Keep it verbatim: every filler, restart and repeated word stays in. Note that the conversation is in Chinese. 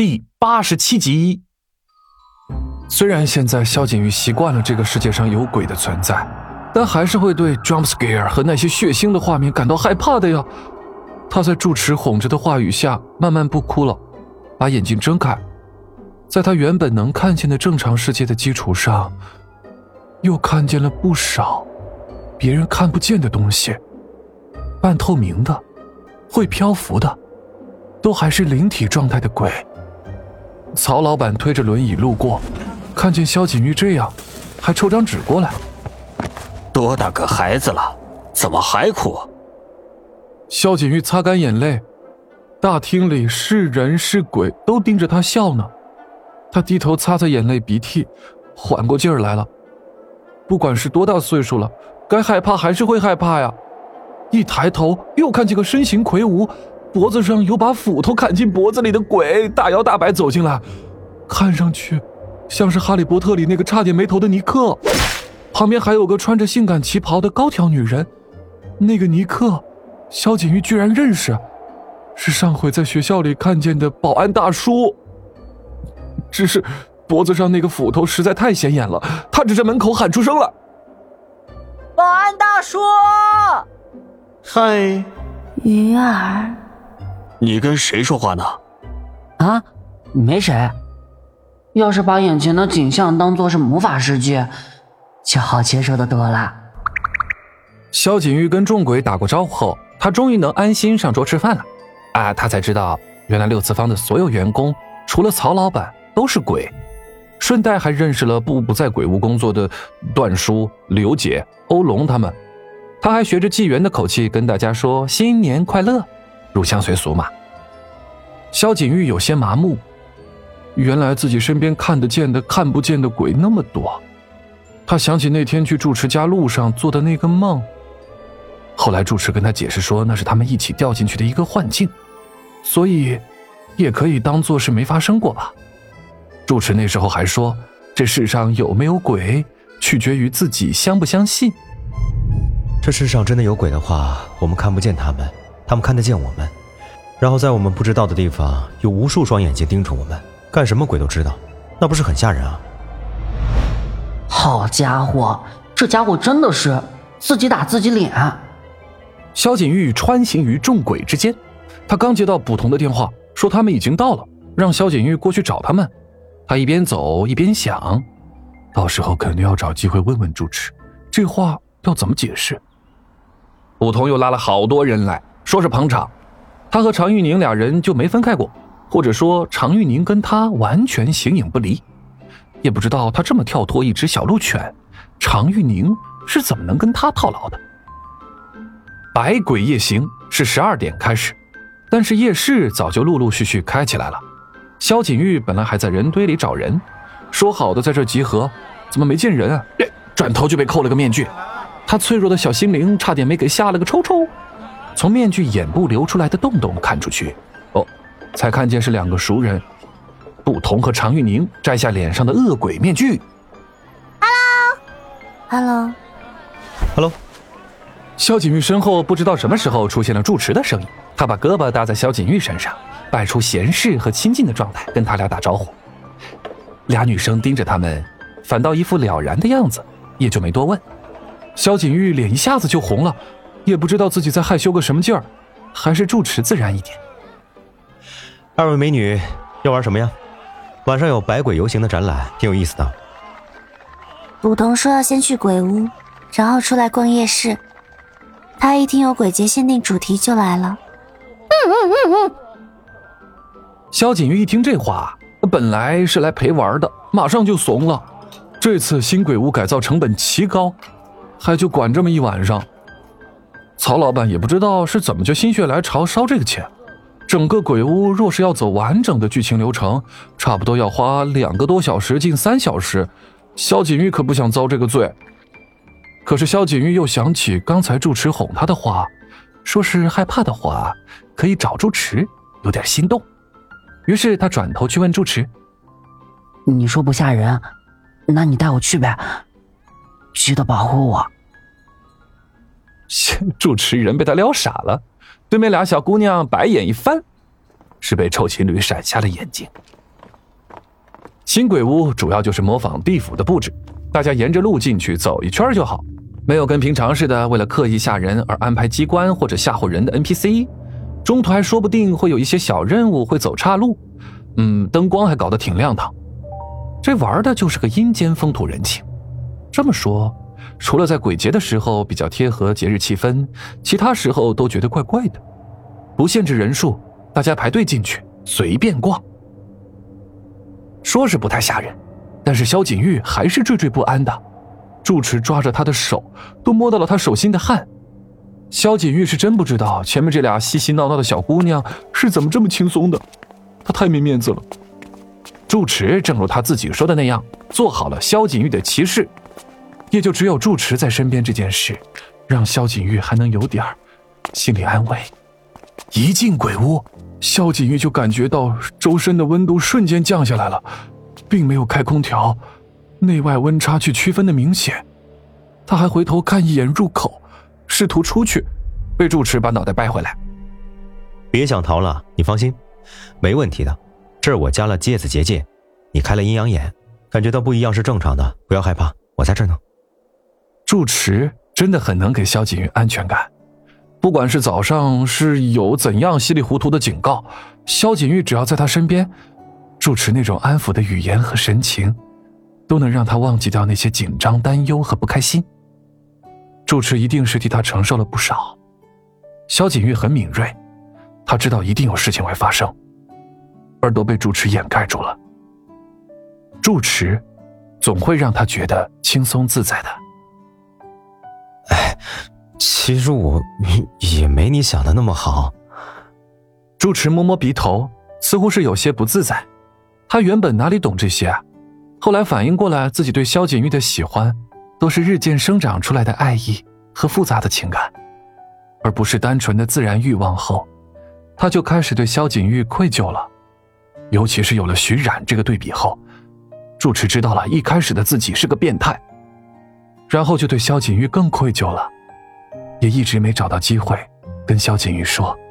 第八十七集。虽然现在萧景瑜习惯了这个世界上有鬼的存在，但还是会对 jump scare 和那些血腥的画面感到害怕的呀。他在住持哄着的话语下慢慢不哭了，把眼睛睁开，在他原本能看见的正常世界的基础上，又看见了不少别人看不见的东西，半透明的，会漂浮的，都还是灵体状态的鬼。曹老板推着轮椅路过，看见萧景瑜这样，还抽张纸过来。 多大个孩子了，怎么还哭？ 萧景瑜擦干眼泪，大厅里是人是鬼都盯着他笑呢。他低头擦擦眼泪鼻涕，缓过劲儿来了。不管是多大岁数了，该害怕还是会害怕呀。一抬头又看见个身形魁梧，脖子上有把斧头砍进脖子里的鬼大摇大摆走进来，看上去像是哈利波特里那个差点没头的尼克。旁边还有个穿着性感旗袍的高挑女人，那个尼克萧景瑜居然认识，是上回在学校里看见的保安大叔。只是脖子上那个斧头实在太显眼了，他指着门口喊出声了： 保安大叔！ 嗨， 鱼儿， 你跟谁说话呢？ 啊，没谁。要是把眼前的景象当作是魔法世界，就好接受的多了。 萧景瑜跟众鬼打过招呼后，他终于能安心上桌吃饭了。啊，他才知道原来六次方的所有员工除了曹老板都是鬼，顺带还认识了步步在鬼屋工作的段叔、刘姐、欧龙他们。他还学着纪元的口气跟大家说新年快乐，入乡随俗嘛。萧景瑜有些麻木，原来自己身边看得见的看不见的鬼那么多。他想起那天去住持家路上做的那个梦，后来住持跟他解释说那是他们一起掉进去的一个幻境，所以也可以当作是没发生过吧。住持那时候还说，这世上有没有鬼取决于自己相不相信。 这世上真的有鬼的话，我们看不见他们，他们看得见我们，然后在我们不知道的地方有无数双眼睛盯着我们，干什么鬼都知道，那不是很吓人啊？ 好家伙，这家伙真的是自己打自己脸。 萧景瑜穿行于众鬼之间，他刚接到捕童的电话，说他们已经到了，让萧景瑜过去找他们。他一边走一边想，到时候肯定要找机会问问住持，这话要怎么解释。捕童又拉了好多人来，说是捧场。他和常玉宁俩人就没分开过，或者说常玉宁跟他完全形影不离。也不知道他这么跳脱一只小鹿犬，常玉宁是怎么能跟他套牢的。百鬼夜行是十二点开始，但是夜市早就陆陆续续开起来了。萧景瑜本来还在人堆里找人，说好的在这集合，怎么没见人啊？转头就被扣了个面具，他脆弱的小心灵差点没给吓了个抽抽。从面具眼部流出来的洞洞看出去，哦，才看见是两个熟人，捕童和常玉宁摘下脸上的恶鬼面具。 Hello Hello。 萧景瑜身后不知道什么时候出现了住持的声音，他把胳膊搭在萧景瑜身上，摆出闲适和亲近的状态跟他俩打招呼。俩女生盯着他们，反倒一副了然的样子，也就没多问。萧景瑜脸一下子就红了，也不知道自己在害羞个什么劲儿，还是住持自然一点。 二位美女要玩什么呀？晚上有百鬼游行的展览，挺有意思的。 捕童说要先去鬼屋，然后出来逛夜市。他一听有鬼节限定主题就来了。嗯嗯嗯嗯。 萧景瑜一听这话，本来是来陪玩的，马上就怂了。这次新鬼屋改造成本奇高，还就管这么一晚上。曹老板也不知道是怎么就心血来潮烧这个钱。整个鬼屋若是要走完整的剧情流程，差不多要花两个多小时近三小时。萧景瑜可不想遭这个罪。可是萧景瑜又想起刚才住持哄他的话，说是害怕的话可以找住持，有点心动。于是他转头去问住持： 你说不吓人，那你带我去呗，记得保护我。 住持人被他撩傻了，对面俩小姑娘白眼一翻： 是被臭情侣闪瞎了眼睛。新鬼屋主要就是模仿地府的布置，大家沿着路进去走一圈就好，没有跟平常似的为了刻意吓人而安排机关或者吓唬人的 N P C， 中途还说不定会有一些小任务会走岔路，嗯，灯光还搞得挺亮堂。这玩的就是个阴间风土人情。这么说，除了在鬼节的时候比较贴合节日气氛，其他时候都觉得怪怪的。不限制人数，大家排队进去，随便逛。说是不太吓人，但是萧锦玉还是惴惴不安的。住持抓着他的手，都摸到了他手心的汗。萧锦玉是真不知道前面这俩嬉嬉闹闹的小姑娘是怎么这么轻松的，他太没面子了。住持正如他自己说的那样，做好了萧锦玉的骑士，也就只有住持在身边这件事，让萧锦玉还能有点心理安慰。一进鬼屋，萧锦玉就感觉到周身的温度瞬间降下来了，并没有开空调，内外温差距区分的明显。他还回头看一眼入口，试图出去，被住持把脑袋掰回来。 别想逃了，你放心，没问题的。这儿我加了芥子结界，你开了阴阳眼，感觉到不一样是正常的，不要害怕，我在这儿呢。 住持真的很能给萧锦玉安全感，不管是早上是有怎样稀里糊涂的警告，萧锦玉只要在他身边，住持那种安抚的语言和神情，都能让他忘记掉那些紧张、担忧和不开心。住持一定是替他承受了不少。萧锦玉很敏锐，他知道一定有事情会发生，而都被住持掩盖住了。住持总会让他觉得轻松自在的。 哎，其实我也没你想的那么好。 住持摸摸鼻头，似乎是有些不自在。他原本哪里懂这些啊？后来反应过来，自己对萧锦玉的喜欢都是日渐生长出来的爱意和复杂的情感，而不是单纯的自然欲望后，他就开始对萧锦玉愧疚了。尤其是有了徐冉这个对比后，住持知道了一开始的自己是个变态，然后就对萧锦玉更愧疚了，也一直没找到机会跟萧锦玉说。